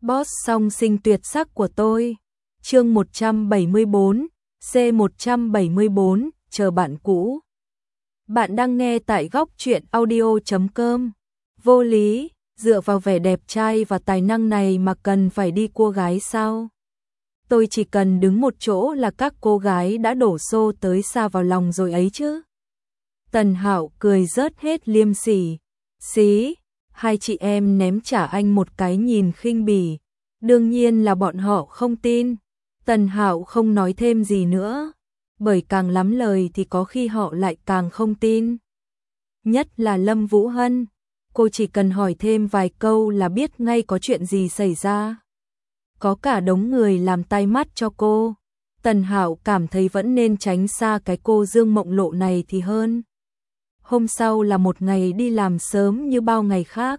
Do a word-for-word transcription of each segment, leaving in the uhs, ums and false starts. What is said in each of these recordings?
Boss song sinh tuyệt sắc của tôi. Chương một trăm bảy mươi bốn, C một trăm bảy mươi bốn, chờ bạn cũ. Bạn đang nghe tại góc truyện audio chấm com. Vô lý, dựa vào vẻ đẹp trai và tài năng này mà cần phải đi cua gái sao? Tôi chỉ cần đứng một chỗ là các cô gái đã đổ xô tới xa vào lòng rồi ấy chứ. Tần Hạo cười rớt hết liêm sỉ. Xí, hai chị em ném trả anh một cái nhìn khinh bỉ. Đương nhiên là bọn họ không tin. Tần Hạo không nói thêm gì nữa, bởi càng lắm lời thì có khi họ lại càng không tin. Nhất là Lâm Vũ Hân, cô chỉ cần hỏi thêm vài câu là biết ngay có chuyện gì xảy ra. Có cả đống người làm tai mắt cho cô. Tần Hạo cảm thấy vẫn nên tránh xa cái cô Dương Mộng Lộ này thì hơn. Hôm sau là một ngày đi làm sớm như bao ngày khác.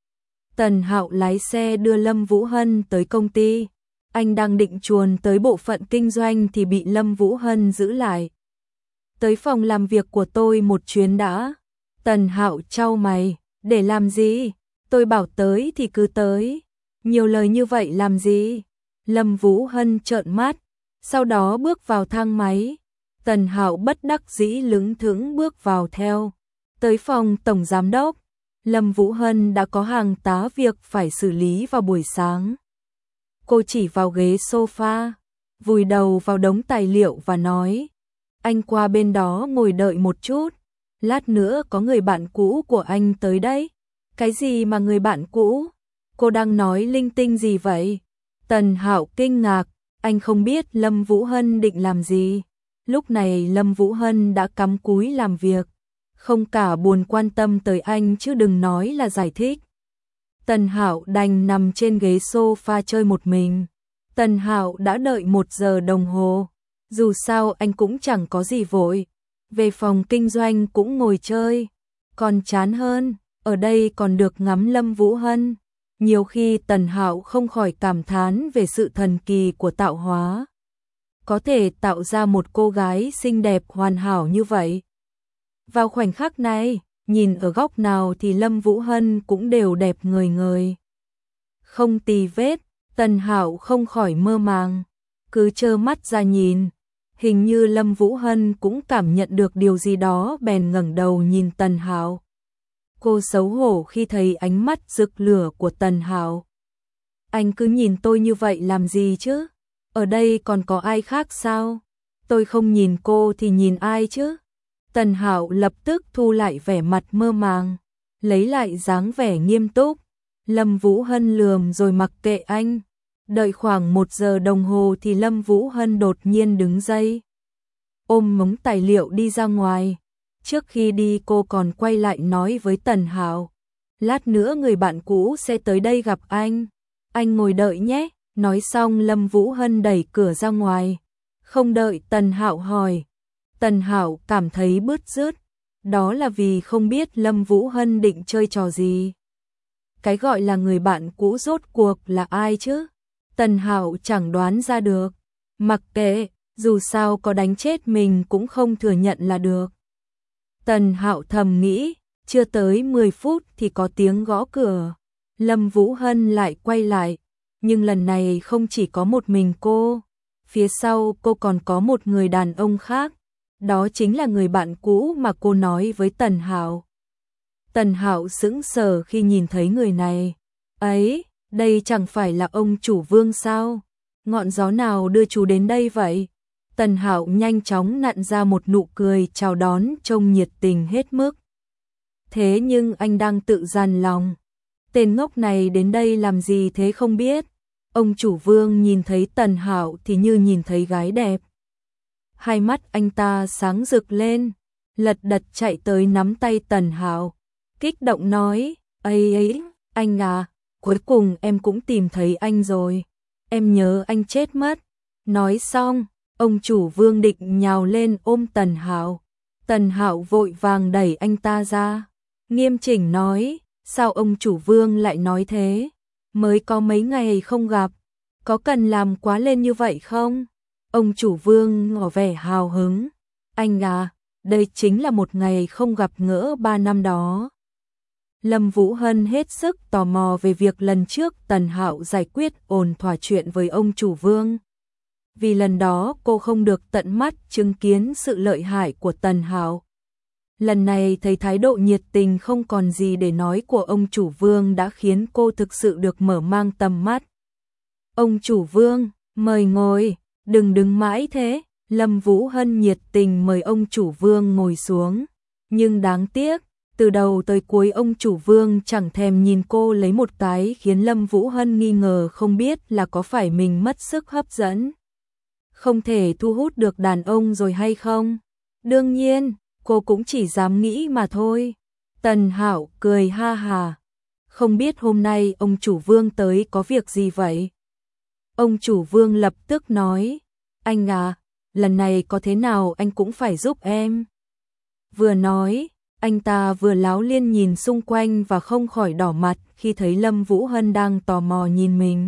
Tần Hạo lái xe đưa Lâm Vũ Hân tới công ty. Anh đang định chuồn tới bộ phận kinh doanh thì bị Lâm Vũ Hân giữ lại. Tới phòng làm việc của tôi một chuyến đã. Tần Hạo chau mày, để làm gì? Tôi bảo tới thì cứ tới. Nhiều lời như vậy làm gì? Lâm Vũ Hân trợn mắt, sau đó bước vào thang máy. Tần Hạo bất đắc dĩ lững thững bước vào theo. Tới phòng tổng giám đốc, Lâm Vũ Hân đã có hàng tá việc phải xử lý vào buổi sáng. Cô chỉ vào ghế sofa, vùi đầu vào đống tài liệu và nói: anh qua bên đó ngồi đợi một chút, lát nữa có người bạn cũ của anh tới đấy. Cái gì mà người bạn cũ? Cô đang nói linh tinh gì vậy? Tần Hạo kinh ngạc, anh không biết Lâm Vũ Hân định làm gì. Lúc này Lâm Vũ Hân đã cắm cúi làm việc, không cả buồn quan tâm tới anh chứ đừng nói là giải thích. Tần Hạo đành nằm trên ghế sofa chơi một mình. Tần Hạo đã đợi một giờ đồng hồ. Dù sao anh cũng chẳng có gì vội. Về phòng kinh doanh cũng ngồi chơi. Còn chán hơn, ở đây còn được ngắm Lâm Vũ Hân. Nhiều khi Tần Hạo không khỏi cảm thán về sự thần kỳ của tạo hóa. Có thể tạo ra một cô gái xinh đẹp hoàn hảo như vậy. Vào khoảnh khắc này, nhìn ở góc nào thì Lâm Vũ Hân cũng đều đẹp ngời ngời. Không tì vết, Tần Hạo không khỏi mơ màng, cứ trơ mắt ra nhìn. Hình như Lâm Vũ Hân cũng cảm nhận được điều gì đó bèn ngẩng đầu nhìn Tần Hạo. Cô xấu hổ khi thấy ánh mắt rực lửa của Tần Hạo. Anh cứ nhìn tôi như vậy làm gì chứ? Ở đây còn có ai khác sao? Tôi không nhìn cô thì nhìn ai chứ? Tần Hạo lập tức thu lại vẻ mặt mơ màng, lấy lại dáng vẻ nghiêm túc. Lâm Vũ Hân lườm rồi mặc kệ anh. Đợi khoảng một giờ đồng hồ thì Lâm Vũ Hân đột nhiên đứng dậy, ôm mống tài liệu đi ra ngoài. Trước khi đi cô còn quay lại nói với Tần Hạo: lát nữa người bạn cũ sẽ tới đây gặp anh. Anh ngồi đợi nhé. Nói xong Lâm Vũ Hân đẩy cửa ra ngoài. Không đợi Tần Hạo hỏi. Tần Hạo cảm thấy bứt rứt. Đó là vì không biết Lâm Vũ Hân định chơi trò gì. Cái gọi là người bạn cũ rốt cuộc là ai chứ? Tần Hạo chẳng đoán ra được. Mặc kệ, dù sao có đánh chết mình cũng không thừa nhận là được. Tần Hạo thầm nghĩ, chưa tới mười phút thì có tiếng gõ cửa. Lâm Vũ Hân lại quay lại, nhưng lần này không chỉ có một mình cô. Phía sau cô còn có một người đàn ông khác. Đó chính là người bạn cũ mà cô nói với Tần Hạo. Tần Hạo sững sờ khi nhìn thấy người này. Ấy, đây chẳng phải là ông chủ Vương sao? Ngọn gió nào đưa chú đến đây vậy? Tần Hạo nhanh chóng nặn ra một nụ cười chào đón trông nhiệt tình hết mức. Thế nhưng anh đang tự dằn lòng. Tên ngốc này đến đây làm gì thế không biết. Ông chủ Vương nhìn thấy Tần Hạo thì như nhìn thấy gái đẹp. Hai mắt anh ta sáng rực lên, lật đật chạy tới nắm tay Tần Hạo, kích động nói: "Ây ấy, anh à, cuối cùng em cũng tìm thấy anh rồi. Em nhớ anh chết mất." Nói xong, ông chủ Vương định nhào lên ôm Tần Hạo. Tần Hạo vội vàng đẩy anh ta ra, nghiêm chỉnh nói: "Sao ông chủ Vương lại nói thế? Mới có mấy ngày không gặp, có cần làm quá lên như vậy không?" Ông chủ Vương ngỏ vẻ hào hứng: "Anh à, đây chính là một ngày không gặp gỡ ba năm đó." Lâm Vũ Hân hết sức tò mò về việc lần trước Tần Hạo giải quyết ổn thỏa chuyện với ông chủ Vương. Vì lần đó cô không được tận mắt chứng kiến sự lợi hại của Tần Hạo. Lần này thấy thái độ nhiệt tình không còn gì để nói của ông chủ Vương đã khiến cô thực sự được mở mang tầm mắt. Ông chủ Vương, mời ngồi, đừng đứng mãi thế. Lâm Vũ Hân nhiệt tình mời ông chủ Vương ngồi xuống. Nhưng đáng tiếc, từ đầu tới cuối ông chủ Vương chẳng thèm nhìn cô lấy một cái, khiến Lâm Vũ Hân nghi ngờ không biết là có phải mình mất sức hấp dẫn, không thể thu hút được đàn ông rồi hay không. Đương nhiên, cô cũng chỉ dám nghĩ mà thôi. Tần Hạo cười ha hà. Không biết hôm nay ông chủ Vương tới có việc gì vậy? Ông chủ Vương lập tức nói, anh à, lần này có thế nào anh cũng phải giúp em. Vừa nói, anh ta vừa láo liên nhìn xung quanh và không khỏi đỏ mặt khi thấy Lâm Vũ Hân đang tò mò nhìn mình.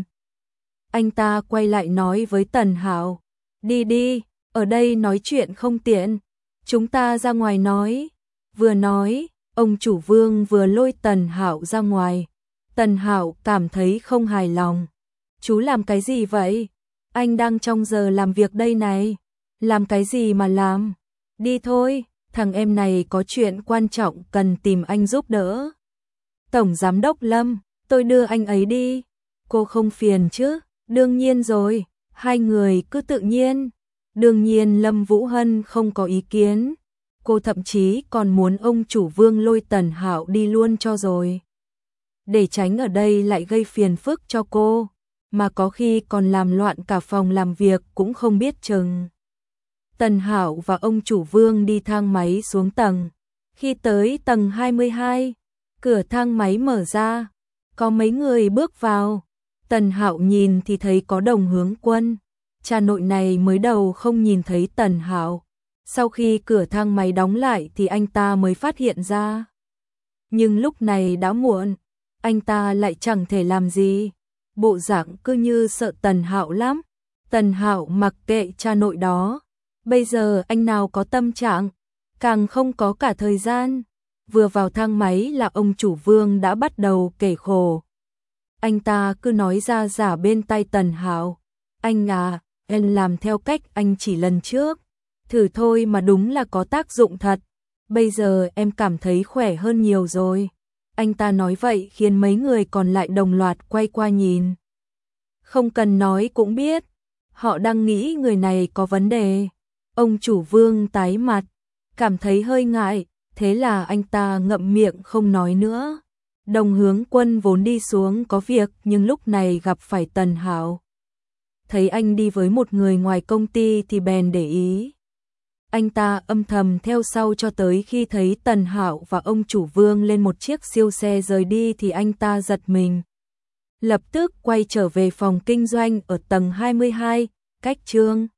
Anh ta quay lại nói với Tần Hạo, đi đi, ở đây nói chuyện không tiện, chúng ta ra ngoài nói. Vừa nói, ông chủ Vương vừa lôi Tần Hạo ra ngoài. Tần Hạo cảm thấy không hài lòng. Chú làm cái gì vậy? Anh đang trong giờ làm việc đây này. Làm cái gì mà làm? Đi thôi, thằng em này có chuyện quan trọng cần tìm anh giúp đỡ. Tổng giám đốc Lâm, tôi đưa anh ấy đi. Cô không phiền chứ? Đương nhiên rồi, hai người cứ tự nhiên. Đương nhiên Lâm Vũ Hân không có ý kiến. Cô thậm chí còn muốn ông chủ Vương lôi Tần Hạo đi luôn cho rồi. Để tránh ở đây lại gây phiền phức cho cô, mà có khi còn làm loạn cả phòng làm việc cũng không biết chừng. Tần Hạo và ông chủ Vương đi thang máy xuống tầng. Khi tới tầng hai mươi hai, cửa thang máy mở ra, có mấy người bước vào. Tần Hạo nhìn thì thấy có Đồng Hướng Quân. Cha nội này mới đầu không nhìn thấy Tần Hạo. Sau khi cửa thang máy đóng lại thì anh ta mới phát hiện ra. Nhưng lúc này đã muộn, anh ta lại chẳng thể làm gì. Bộ dạng cứ như sợ Tần Hạo lắm. Tần Hạo mặc kệ cha nội đó. Bây giờ anh nào có tâm trạng, càng không có cả thời gian. Vừa vào thang máy là ông chủ Vương đã bắt đầu kể khổ. Anh ta cứ nói ra giả bên tai Tần Hạo. Anh à, em làm theo cách anh chỉ lần trước. Thử thôi mà đúng là có tác dụng thật. Bây giờ em cảm thấy khỏe hơn nhiều rồi. Anh ta nói vậy khiến mấy người còn lại đồng loạt quay qua nhìn. Không cần nói cũng biết, họ đang nghĩ người này có vấn đề. Ông chủ Vương tái mặt, cảm thấy hơi ngại, thế là anh ta ngậm miệng không nói nữa. Đồng Hướng Quân vốn đi xuống có việc nhưng lúc này gặp phải Tần Hạo. Thấy anh đi với một người ngoài công ty thì bèn để ý. Anh ta âm thầm theo sau cho tới khi thấy Tần Hạo và ông chủ Vương lên một chiếc siêu xe rời đi thì anh ta giật mình. Lập tức quay trở về phòng kinh doanh ở tầng hai mươi hai, cách chương